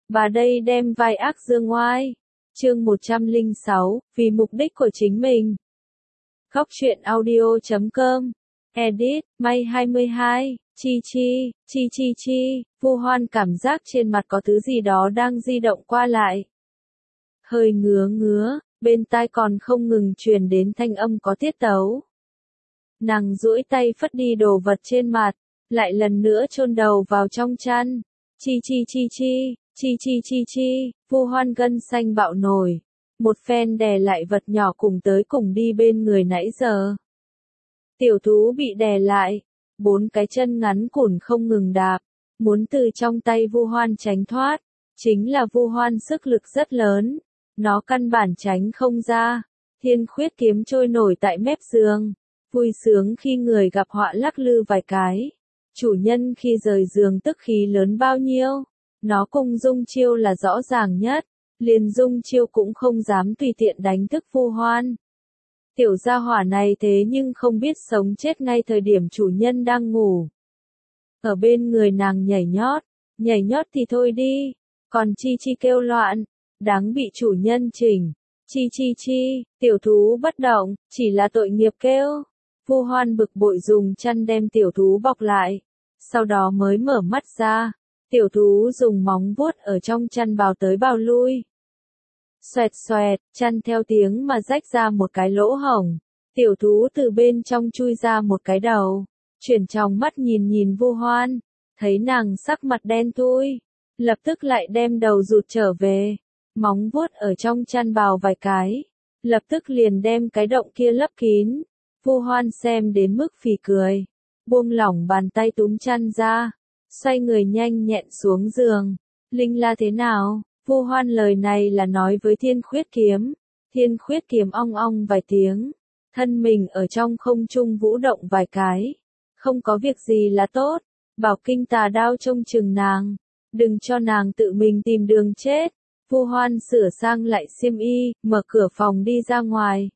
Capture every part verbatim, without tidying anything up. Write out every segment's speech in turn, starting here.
Bà đây đem vai ác dương oai. Chương một trăm lẻ sáu, vì mục đích của chính mình. Góc truyện audio chấm com. Edit, May hai mươi hai, chi chi, chi chi chi, Vu Hoan cảm giác trên mặt có thứ gì đó đang di động qua lại. Hơi ngứa ngứa, bên tai còn không ngừng truyền đến thanh âm có tiết tấu. Nàng duỗi tay phất đi đồ vật trên mặt, lại lần nữa chôn đầu vào trong chăn. Chi chi chi chi, chi chi chi chi, Vu Hoan gân xanh bạo nổi. Một phen đè lại vật nhỏ cùng tới cùng đi bên người nãy giờ. Tiểu thú bị đè lại, bốn cái chân ngắn cùn không ngừng đạp, muốn từ trong tay Vu Hoan tránh thoát. Chính là Vu Hoan sức lực rất lớn, nó căn bản tránh không ra. Thiên khuyết kiếm trôi nổi tại mép giường, vui sướng khi người gặp họa lắc lư vài cái. Chủ nhân khi rời giường tức khí lớn bao nhiêu, nó cùng Dung Chiêu là rõ ràng nhất, liền Dung Chiêu cũng không dám tùy tiện đánh thức Vu Hoan. Tiểu gia hỏa này thế nhưng không biết sống chết ngay thời điểm chủ nhân đang ngủ. Ở bên người nàng nhảy nhót, nhảy nhót thì thôi đi, còn chi chi kêu loạn, đáng bị chủ nhân chỉnh. Chi chi chi, tiểu thú bất động, chỉ là tội nghiệp kêu. Vu Hoan bực bội dùng chăn đem tiểu thú bọc lại, sau đó mới mở mắt ra. Tiểu thú dùng móng vuốt ở trong chăn bào tới bào lui. Xoẹt xoẹt, chăn theo tiếng mà rách ra một cái lỗ hổng. Tiểu thú từ bên trong chui ra một cái đầu, chuyển tròng mắt nhìn nhìn Vu Hoan, thấy nàng sắc mặt đen thui, lập tức lại đem đầu rụt trở về, móng vuốt ở trong chăn bào vài cái, lập tức liền đem cái động kia lấp kín. Vu Hoan xem đến mức phì cười, buông lỏng bàn tay túm chăn ra, xoay người nhanh nhẹn xuống giường. Linh la thế nào? Vu Hoan lời này là nói với Thiên Khuyết Kiếm. Thiên Khuyết Kiếm ong ong vài tiếng, thân mình ở trong không trung vũ động vài cái. Không có việc gì là tốt, bảo kinh tà đao trông chừng nàng, đừng cho nàng tự mình tìm đường chết. Vu Hoan sửa sang lại xiêm y, mở cửa phòng đi ra ngoài.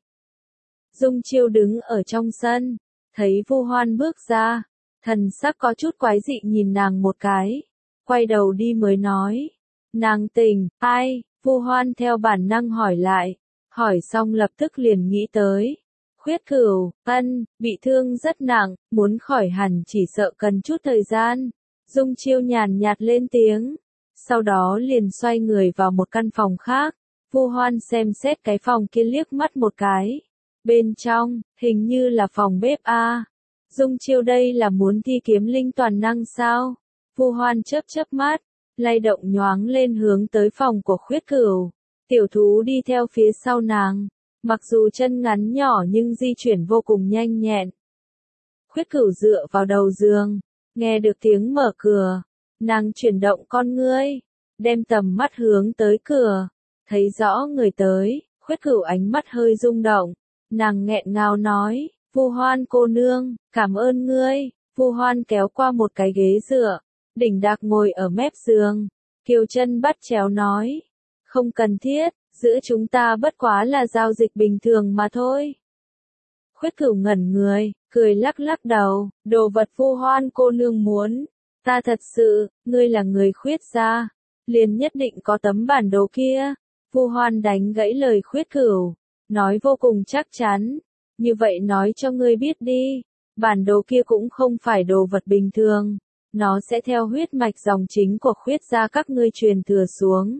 Dung Chiêu đứng ở trong sân, thấy Vu Hoan bước ra, thần sắc có chút quái dị nhìn nàng một cái, quay đầu đi mới nói. Nàng tỉnh, ai? Vu Hoan theo bản năng hỏi lại, hỏi xong lập tức liền nghĩ tới. Khuyết Cửu, ân, bị thương rất nặng, muốn khỏi hẳn chỉ sợ cần chút thời gian. Dung Chiêu nhàn nhạt lên tiếng, sau đó liền xoay người vào một căn phòng khác. Vu Hoan xem xét cái phòng kia liếc mắt một cái. Bên trong, hình như là phòng bếp a. Dung Chiêu đây là muốn thi kiếm linh toàn năng sao? Vu Hoan chớp chớp mắt, lay động nhoáng lên hướng tới phòng của Khuyết Cửu. Tiểu thú đi theo phía sau nàng, mặc dù chân ngắn nhỏ nhưng di chuyển vô cùng nhanh nhẹn. Khuyết Cửu dựa vào đầu giường, nghe được tiếng mở cửa, nàng chuyển động con ngươi, đem tầm mắt hướng tới cửa, thấy rõ người tới. Khuyết Cửu ánh mắt hơi rung động, nàng nghẹn ngào nói, Vu Hoan cô nương, cảm ơn ngươi. Vu Hoan kéo qua một cái ghế dựa, đỉnh đạc ngồi ở mép giường, kiều chân bắt chéo nói, không cần thiết, giữa chúng ta bất quá là giao dịch bình thường mà thôi. Khuyết Cửu ngẩn người, cười lắc lắc đầu, đồ vật Vu Hoan cô nương muốn, ta thật sự, ngươi là người Khuyết gia, liền nhất định có tấm bản đồ kia. Vu Hoan đánh gãy lời Khuyết Cửu, nói vô cùng chắc chắn, như vậy nói cho ngươi biết đi, bản đồ kia cũng không phải đồ vật bình thường, nó sẽ theo huyết mạch dòng chính của Khuyết gia các ngươi truyền thừa xuống.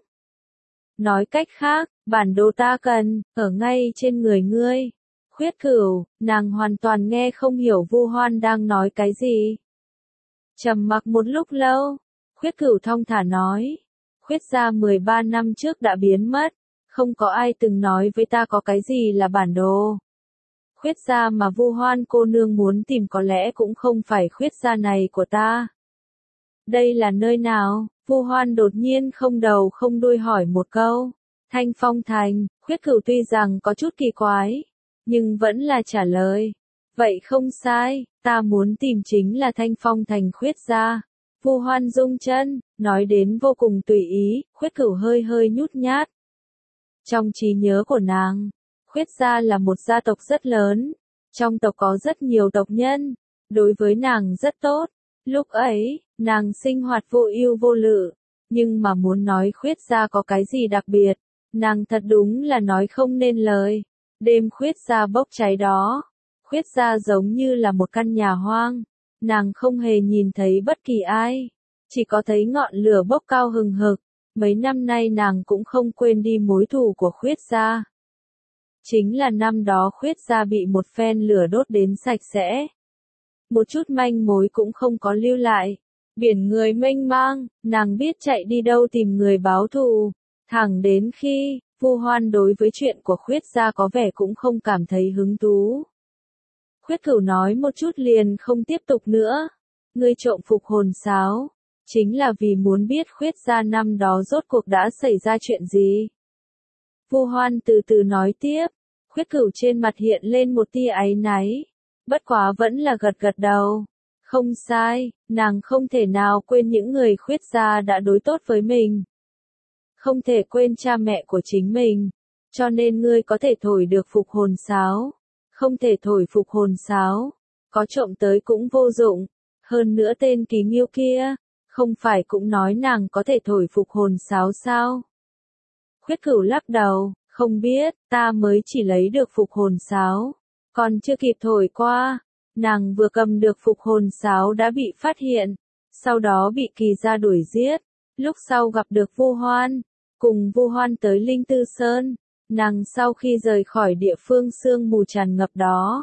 Nói cách khác, bản đồ ta cần, ở ngay trên người ngươi. Khuyết Cửu, nàng hoàn toàn nghe không hiểu Vu Hoan đang nói cái gì. Trầm mặc một lúc lâu, Khuyết Cửu thong thả nói, Khuyết gia mười ba năm trước đã biến mất, không có ai từng nói với ta có cái gì là bản đồ. Khuyết gia mà Vu Hoan cô nương muốn tìm có lẽ cũng không phải Khuyết gia này của ta. Đây là nơi nào? Vu Hoan đột nhiên không đầu không đuôi hỏi một câu. Thanh Phong Thành. Khuyết Cửu tuy rằng có chút kỳ quái, nhưng vẫn là trả lời. Vậy không sai, ta muốn tìm chính là Thanh Phong Thành Khuyết gia. Vu Hoan rung chân, nói đến vô cùng tùy ý. Khuyết Cửu hơi hơi nhút nhát. Trong trí nhớ của nàng, Khuyết gia là một gia tộc rất lớn, trong tộc có rất nhiều tộc nhân, đối với nàng rất tốt. Lúc ấy, nàng sinh hoạt vô ưu vô lự, Nhưng mà muốn nói Khuyết gia có cái gì đặc biệt, nàng thật đúng là nói không nên lời. Đêm Khuyết gia bốc cháy đó, Khuyết gia giống như là một căn nhà hoang, nàng không hề nhìn thấy bất kỳ ai, chỉ có thấy ngọn lửa bốc cao hừng hực. Mấy năm nay nàng cũng không quên đi mối thù của Khuyết gia. Chính là năm đó Khuyết gia bị một phen lửa đốt đến sạch sẽ. Một chút manh mối cũng không có lưu lại. Biển người mênh mang, nàng biết chạy đi đâu tìm người báo thù. Thẳng đến khi, Vu Hoan đối với chuyện của Khuyết gia có vẻ cũng không cảm thấy hứng thú. Khuyết Cửu nói một chút liền không tiếp tục nữa. Ngươi trộm phục hồn sáo, chính là vì muốn biết Khuyết gia năm đó rốt cuộc đã xảy ra chuyện gì. Vu Hoan từ từ nói tiếp, Khuyết Cửu trên mặt hiện lên một tia áy náy, bất quá vẫn là gật gật đầu. Không sai, nàng không thể nào quên những người Khuyết gia đã đối tốt với mình. Không thể quên cha mẹ của chính mình, cho nên ngươi có thể thổi được phục hồn sáo, không thể thổi phục hồn sáo, có trộm tới cũng vô dụng. Hơn nữa tên Kỳ Nghiêu kia, không phải cũng nói nàng có thể thổi phục hồn sáo sao? Khuyết Cửu lắc đầu, không biết, ta mới chỉ lấy được phục hồn sáo, còn chưa kịp thổi qua. Nàng vừa cầm được phục hồn sáo đã bị phát hiện, sau đó bị Kỳ gia đuổi giết. Lúc sau gặp được Vu Hoan, cùng Vu Hoan tới Linh Tư Sơn, nàng sau khi rời khỏi địa phương sương mù tràn ngập đó,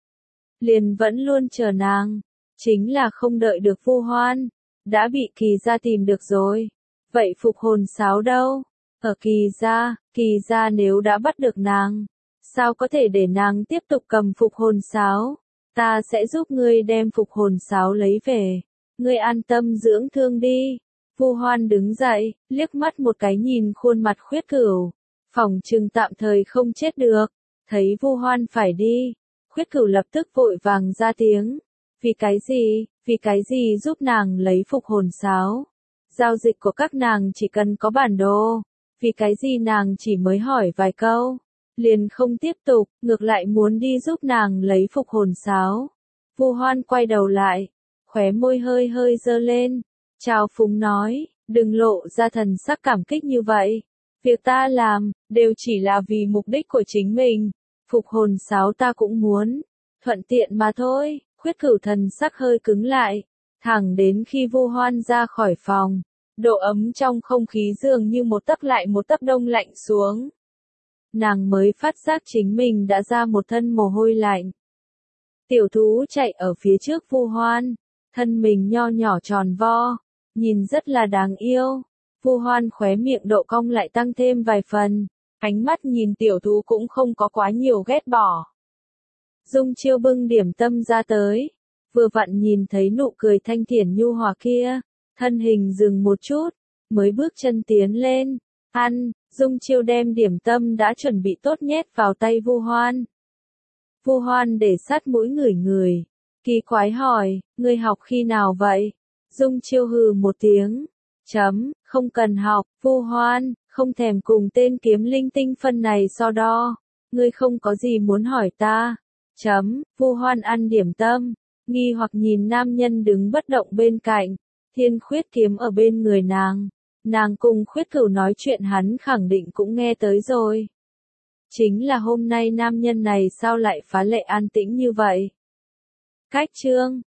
liền vẫn luôn chờ nàng, chính là không đợi được Vu Hoan, đã bị Kỳ gia tìm được rồi. Vậy phục hồn sáo đâu? Ở Kỳ gia, Kỳ gia nếu đã bắt được nàng, sao có thể để nàng tiếp tục cầm phục hồn sáo? Ta sẽ giúp ngươi đem phục hồn sáo lấy về, ngươi an tâm dưỡng thương đi. Vu Hoan đứng dậy, liếc mắt một cái nhìn khuôn mặt Khuyết Cửu, phỏng chừng tạm thời không chết được. Thấy Vu Hoan phải đi, Khuyết Cửu lập tức vội vàng ra tiếng. Vì cái gì, vì cái gì giúp nàng lấy phục hồn sáo? Giao dịch của các nàng chỉ cần có bản đồ, vì cái gì nàng chỉ mới hỏi vài câu, liền không tiếp tục, ngược lại muốn đi giúp nàng lấy phục hồn sáo. Vu Hoan quay đầu lại, khóe môi hơi hơi dơ lên, chào phúng nói, đừng lộ ra thần sắc cảm kích như vậy. Việc ta làm, đều chỉ là vì mục đích của chính mình, phục hồn sáo ta cũng muốn, thuận tiện mà thôi. Khuyết Cửu thần sắc hơi cứng lại, thẳng đến khi Vu Hoan ra khỏi phòng, độ ấm trong không khí dường như một tấc lại một tấc đông lạnh xuống. Nàng mới phát giác chính mình đã ra một thân mồ hôi lạnh. Tiểu thú chạy ở phía trước Vu Hoan, thân mình nho nhỏ tròn vo, nhìn rất là đáng yêu. Vu Hoan khóe miệng độ cong lại tăng thêm vài phần, ánh mắt nhìn tiểu thú cũng không có quá nhiều ghét bỏ. Dung Chiêu bưng điểm tâm ra tới, vừa vặn nhìn thấy nụ cười thanh thiển nhu hòa kia, thân hình dừng một chút, mới bước chân tiến lên, ăn. Dung Chiêu đem điểm tâm đã chuẩn bị tốt nhét vào tay Vu Hoan. Vu Hoan để sát mũi ngửi ngửi, kỳ quái hỏi, ngươi học khi nào vậy? Dung Chiêu hừ một tiếng, chấm, không cần học. Vu Hoan, không thèm cùng tên kiếm linh tinh phân này so đo, ngươi không có gì muốn hỏi ta. Chấm, Vu Hoan ăn điểm tâm, nghi hoặc nhìn nam nhân đứng bất động bên cạnh, Thiên Khuyết kiếm ở bên người nàng. Nàng cùng Khuyết Cửu nói chuyện hắn khẳng định cũng nghe tới rồi. Chính là hôm nay nam nhân này sao lại phá lệ an tĩnh như vậy? Cách chương